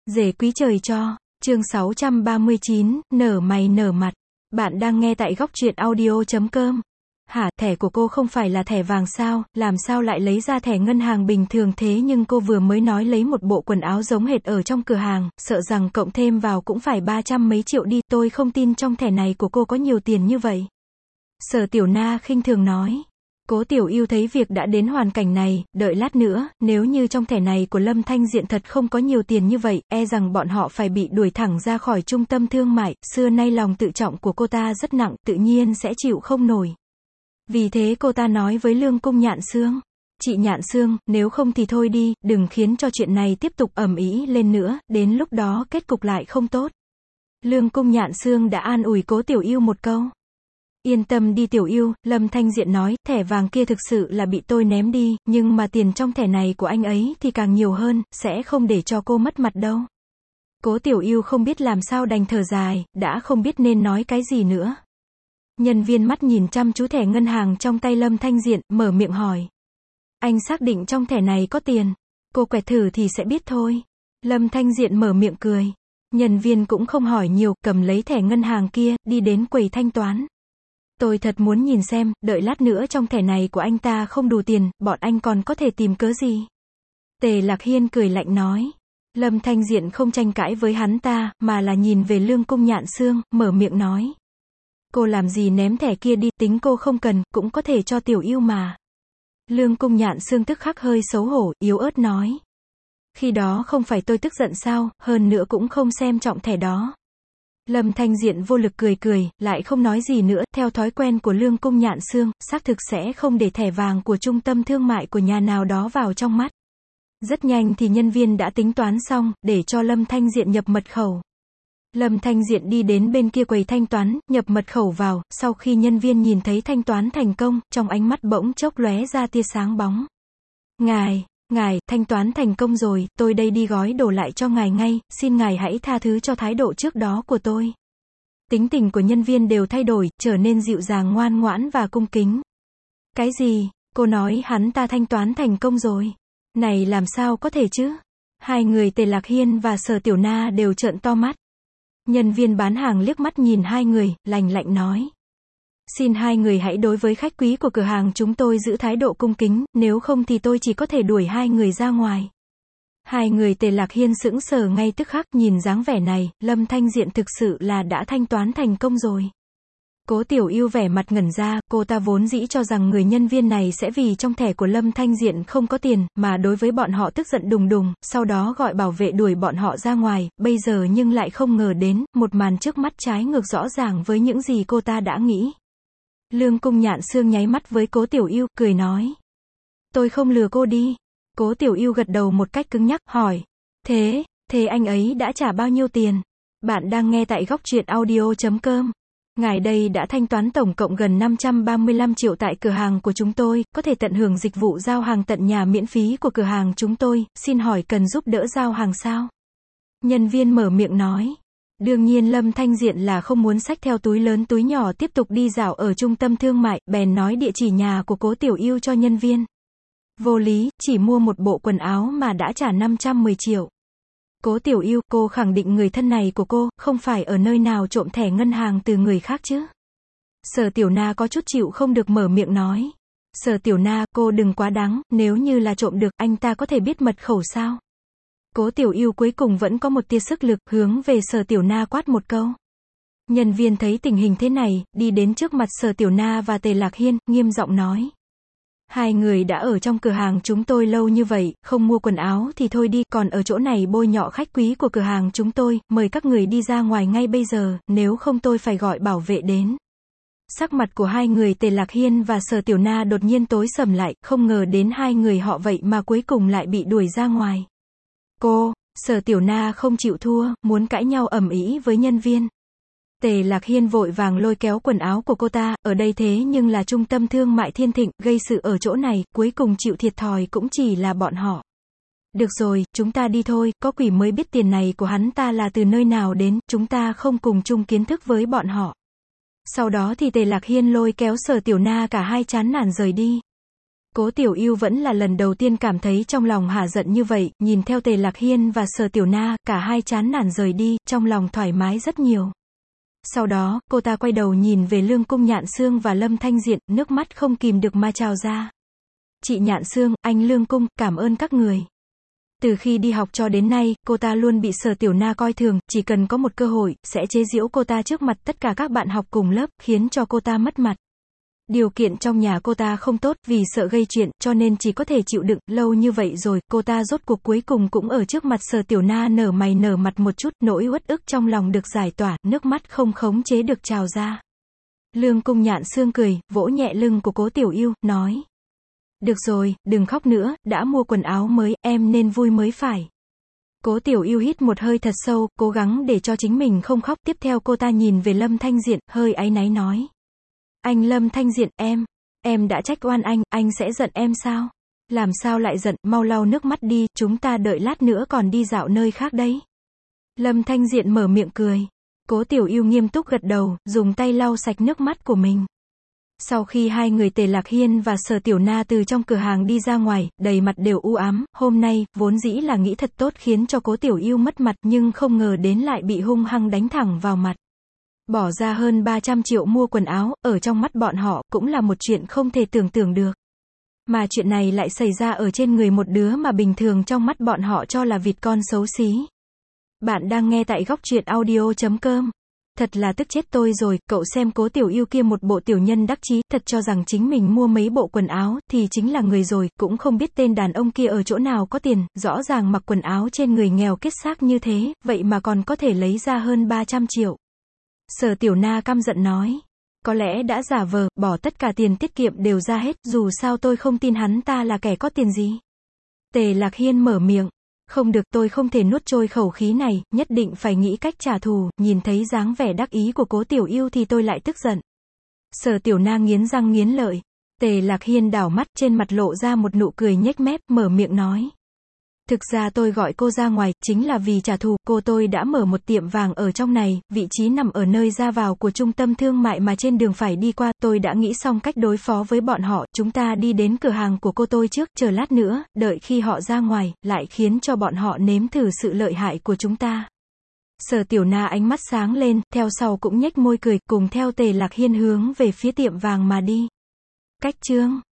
Rể quý trời cho, chương 639, nở mày nở mặt. Bạn đang nghe tại góc truyện audio.com. Hả, thẻ của cô không phải là thẻ vàng sao, làm sao lại lấy ra thẻ ngân hàng bình thường thế? Nhưng cô vừa mới nói lấy một bộ quần áo giống hệt ở trong cửa hàng, sợ rằng cộng thêm vào cũng phải 300 mấy triệu đi, tôi không tin trong thẻ này của cô có nhiều tiền như vậy. Sở Tiểu Na khinh thường nói. Cố Tiểu Ưu thấy việc đã đến hoàn cảnh này, đợi lát nữa, nếu như trong thẻ này của Lâm Thanh Diện thật không có nhiều tiền như vậy, e rằng bọn họ phải bị đuổi thẳng ra khỏi trung tâm thương mại, xưa nay lòng tự trọng của cô ta rất nặng, tự nhiên sẽ chịu không nổi. Vì thế cô ta nói với Lương Cung Nhạn Xương, chị Nhạn Xương, nếu không thì thôi đi, đừng khiến cho chuyện này tiếp tục ầm ĩ lên nữa, đến lúc đó kết cục lại không tốt. Lương Cung Nhạn Xương đã an ủi Cố Tiểu Ưu một câu. Yên tâm đi Tiểu Ưu, Lâm Thanh Diện nói, thẻ vàng kia thực sự là bị tôi ném đi, nhưng mà tiền trong thẻ này của anh ấy thì càng nhiều hơn, sẽ không để cho cô mất mặt đâu. Cố Tiểu Ưu không biết làm sao đành thở dài, đã không biết nên nói cái gì nữa. Nhân viên mắt nhìn chăm chú thẻ ngân hàng trong tay Lâm Thanh Diện, mở miệng hỏi. Anh xác định trong thẻ này có tiền? Cô quẹt thử thì sẽ biết thôi. Lâm Thanh Diện mở miệng cười. Nhân viên cũng không hỏi nhiều, cầm lấy thẻ ngân hàng kia, đi đến quầy thanh toán. Tôi thật muốn nhìn xem, đợi lát nữa trong thẻ này của anh ta không đủ tiền, bọn anh còn có thể tìm cớ gì? Tề Lạc Hiên cười lạnh nói. Lâm Thanh Diện không tranh cãi với hắn ta, mà là nhìn về Lương Cung Nhạn Xương, mở miệng nói. Cô làm gì ném thẻ kia đi, tính cô không cần, cũng có thể cho Tiểu Ưu mà. Lương Cung Nhạn Xương tức khắc hơi xấu hổ, yếu ớt nói. Khi đó không phải tôi tức giận sao, hơn nữa cũng không xem trọng thẻ đó. Lâm Thanh Diện vô lực cười cười, lại không nói gì nữa, theo thói quen của Lương Cung Nhạn Xương, xác thực sẽ không để thẻ vàng của trung tâm thương mại của nhà nào đó vào trong mắt. Rất nhanh thì nhân viên đã tính toán xong, để cho Lâm Thanh Diện nhập mật khẩu. Lâm Thanh Diện đi đến bên kia quầy thanh toán, nhập mật khẩu vào, sau khi nhân viên nhìn thấy thanh toán thành công, trong ánh mắt bỗng chốc lóe ra tia sáng bóng. Ngài, thanh toán thành công rồi, tôi đây đi gói đồ lại cho ngài ngay, xin ngài hãy tha thứ cho thái độ trước đó của tôi. Tính tình của nhân viên đều thay đổi, trở nên dịu dàng ngoan ngoãn và cung kính. Cái gì? Cô nói hắn ta thanh toán thành công rồi. Này làm sao có thể chứ? Hai người Tề Lạc Hiên và Sở Tiểu Na đều trợn to mắt. Nhân viên bán hàng liếc mắt nhìn hai người, lạnh lạnh nói. Xin hai người hãy đối với khách quý của cửa hàng chúng tôi giữ thái độ cung kính, nếu không thì tôi chỉ có thể đuổi hai người ra ngoài. Hai người Tề Lạc Hiên sững sờ ngay tức khắc, nhìn dáng vẻ này, Lâm Thanh Diện thực sự là đã thanh toán thành công rồi. Cố Tiểu Ưu vẻ mặt ngẩn ra, cô ta vốn dĩ cho rằng người nhân viên này sẽ vì trong thẻ của Lâm Thanh Diện không có tiền, mà đối với bọn họ tức giận đùng đùng, sau đó gọi bảo vệ đuổi bọn họ ra ngoài, bây giờ nhưng lại không ngờ đến, một màn trước mắt trái ngược rõ ràng với những gì cô ta đã nghĩ. Lương Cung Nhạn Xương nháy mắt với Cố Tiểu Ưu, cười nói. Tôi không lừa cô đi. Cố Tiểu Ưu gật đầu một cách cứng nhắc, hỏi. Thế anh ấy đã trả bao nhiêu tiền? Bạn đang nghe tại góc truyện audio.com. Ngài đây đã thanh toán tổng cộng gần 535 triệu tại cửa hàng của chúng tôi, có thể tận hưởng dịch vụ giao hàng tận nhà miễn phí của cửa hàng chúng tôi, xin hỏi cần giúp đỡ giao hàng sao? Nhân viên mở miệng nói. Đương nhiên Lâm Thanh Diện là không muốn xách theo túi lớn túi nhỏ tiếp tục đi dạo ở trung tâm thương mại, bèn nói địa chỉ nhà của Cố Tiểu Ưu cho nhân viên. Vô lý, chỉ mua một bộ quần áo mà đã trả 510 triệu. Cố Tiểu Ưu, cô khẳng định người thân này của cô, không phải ở nơi nào trộm thẻ ngân hàng từ người khác chứ? Sở Tiểu Na có chút chịu không được mở miệng nói. Sở Tiểu Na, cô đừng quá đáng, nếu như là trộm được, anh ta có thể biết mật khẩu sao? Cố Tiểu Ưu cuối cùng vẫn có một tia sức lực, hướng về Sở Tiểu Na quát một câu. Nhân viên thấy tình hình thế này, đi đến trước mặt Sở Tiểu Na và Tề Lạc Hiên, nghiêm giọng nói. Hai người đã ở trong cửa hàng chúng tôi lâu như vậy, không mua quần áo thì thôi đi, còn ở chỗ này bôi nhọ khách quý của cửa hàng chúng tôi, mời các người đi ra ngoài ngay bây giờ, nếu không tôi phải gọi bảo vệ đến. Sắc mặt của hai người Tề Lạc Hiên và Sở Tiểu Na đột nhiên tối sầm lại, không ngờ đến hai người họ vậy mà cuối cùng lại bị đuổi ra ngoài. Sở Tiểu Na không chịu thua, muốn cãi nhau ầm ĩ với nhân viên. Tề Lạc Hiên vội vàng lôi kéo quần áo của cô ta, ở đây thế nhưng là trung tâm thương mại Thiên Thịnh, gây sự ở chỗ này, cuối cùng chịu thiệt thòi cũng chỉ là bọn họ. Được rồi, chúng ta đi thôi, có quỷ mới biết tiền này của hắn ta là từ nơi nào đến, chúng ta không cùng chung kiến thức với bọn họ. Sau đó thì Tề Lạc Hiên lôi kéo Sở Tiểu Na cả hai chán nản rời đi. Cố Tiểu Ưu vẫn là lần đầu tiên cảm thấy trong lòng hả giận như vậy, nhìn theo Tề Lạc Hiên và Sở Tiểu Na, cả hai chán nản rời đi, trong lòng thoải mái rất nhiều. Sau đó, cô ta quay đầu nhìn về Lương Cung Nhạn Xương và Lâm Thanh Diện, nước mắt không kìm được mà trào ra. Chị Nhạn Xương, anh Lương Cung, cảm ơn các người. Từ khi đi học cho đến nay, cô ta luôn bị Sở Tiểu Na coi thường, chỉ cần có một cơ hội, sẽ chế giễu cô ta trước mặt tất cả các bạn học cùng lớp, khiến cho cô ta mất mặt. Điều kiện trong nhà cô ta không tốt, vì sợ gây chuyện, cho nên chỉ có thể chịu đựng, lâu như vậy rồi, cô ta rốt cuộc cuối cùng cũng ở trước mặt Sở Tiểu Na nở mày nở mặt một chút, nỗi uất ức trong lòng được giải tỏa, nước mắt không khống chế được trào ra. Lương Cung Nhạn Xương cười, vỗ nhẹ lưng của Cố Tiểu Ưu, nói. Được rồi, đừng khóc nữa, đã mua quần áo mới, em nên vui mới phải. Cố Tiểu Ưu hít một hơi thật sâu, cố gắng để cho chính mình không khóc, tiếp theo cô ta nhìn về Lâm Thanh Diện, hơi áy náy nói. Anh Lâm Thanh Diện, em đã trách oan anh sẽ giận em sao? Làm sao lại giận, mau lau nước mắt đi, chúng ta đợi lát nữa còn đi dạo nơi khác đấy. Lâm Thanh Diện mở miệng cười. Cố Tiểu Ưu nghiêm túc gật đầu, dùng tay lau sạch nước mắt của mình. Sau khi hai người Tề Lạc Hiên và Sở Tiểu Na từ trong cửa hàng đi ra ngoài, đầy mặt đều u ám, hôm nay, vốn dĩ là nghĩ thật tốt khiến cho Cố Tiểu Ưu mất mặt, nhưng không ngờ đến lại bị hung hăng đánh thẳng vào mặt. Bỏ ra hơn 300 triệu mua quần áo, ở trong mắt bọn họ, cũng là một chuyện không thể tưởng tượng được. Mà chuyện này lại xảy ra ở trên người một đứa mà bình thường trong mắt bọn họ cho là vịt con xấu xí. Bạn đang nghe tại góc truyện audio.com. Thật là tức chết tôi rồi, cậu xem Cố Tiểu Ưu kia một bộ tiểu nhân đắc chí, thật cho rằng chính mình mua mấy bộ quần áo, thì chính là người rồi, cũng không biết tên đàn ông kia ở chỗ nào có tiền, rõ ràng mặc quần áo trên người nghèo kiết xác như thế, vậy mà còn có thể lấy ra hơn 300 triệu. Sở Tiểu Na căm giận nói. Có lẽ đã giả vờ, bỏ tất cả tiền tiết kiệm đều ra hết, dù sao tôi không tin hắn ta là kẻ có tiền gì. Tề Lạc Hiên mở miệng. Không được, tôi không thể nuốt trôi khẩu khí này, nhất định phải nghĩ cách trả thù, nhìn thấy dáng vẻ đắc ý của Cố Tiểu Ưu thì tôi lại tức giận. Sở Tiểu Na nghiến răng nghiến lợi. Tề Lạc Hiên đảo mắt, trên mặt lộ ra một nụ cười nhếch mép, mở miệng nói. Thực ra tôi gọi cô ra ngoài, chính là vì trả thù, tôi đã mở một tiệm vàng ở trong này, vị trí nằm ở nơi ra vào của trung tâm thương mại mà trên đường phải đi qua, tôi đã nghĩ xong cách đối phó với bọn họ, chúng ta đi đến cửa hàng của cô tôi trước, chờ lát nữa, đợi khi họ ra ngoài, lại khiến cho bọn họ nếm thử sự lợi hại của chúng ta. Sở Tiểu Na ánh mắt sáng lên, theo sau cũng nhếch môi cười, cùng theo Tề Lạc Hiên hướng về phía tiệm vàng mà đi. Cách chương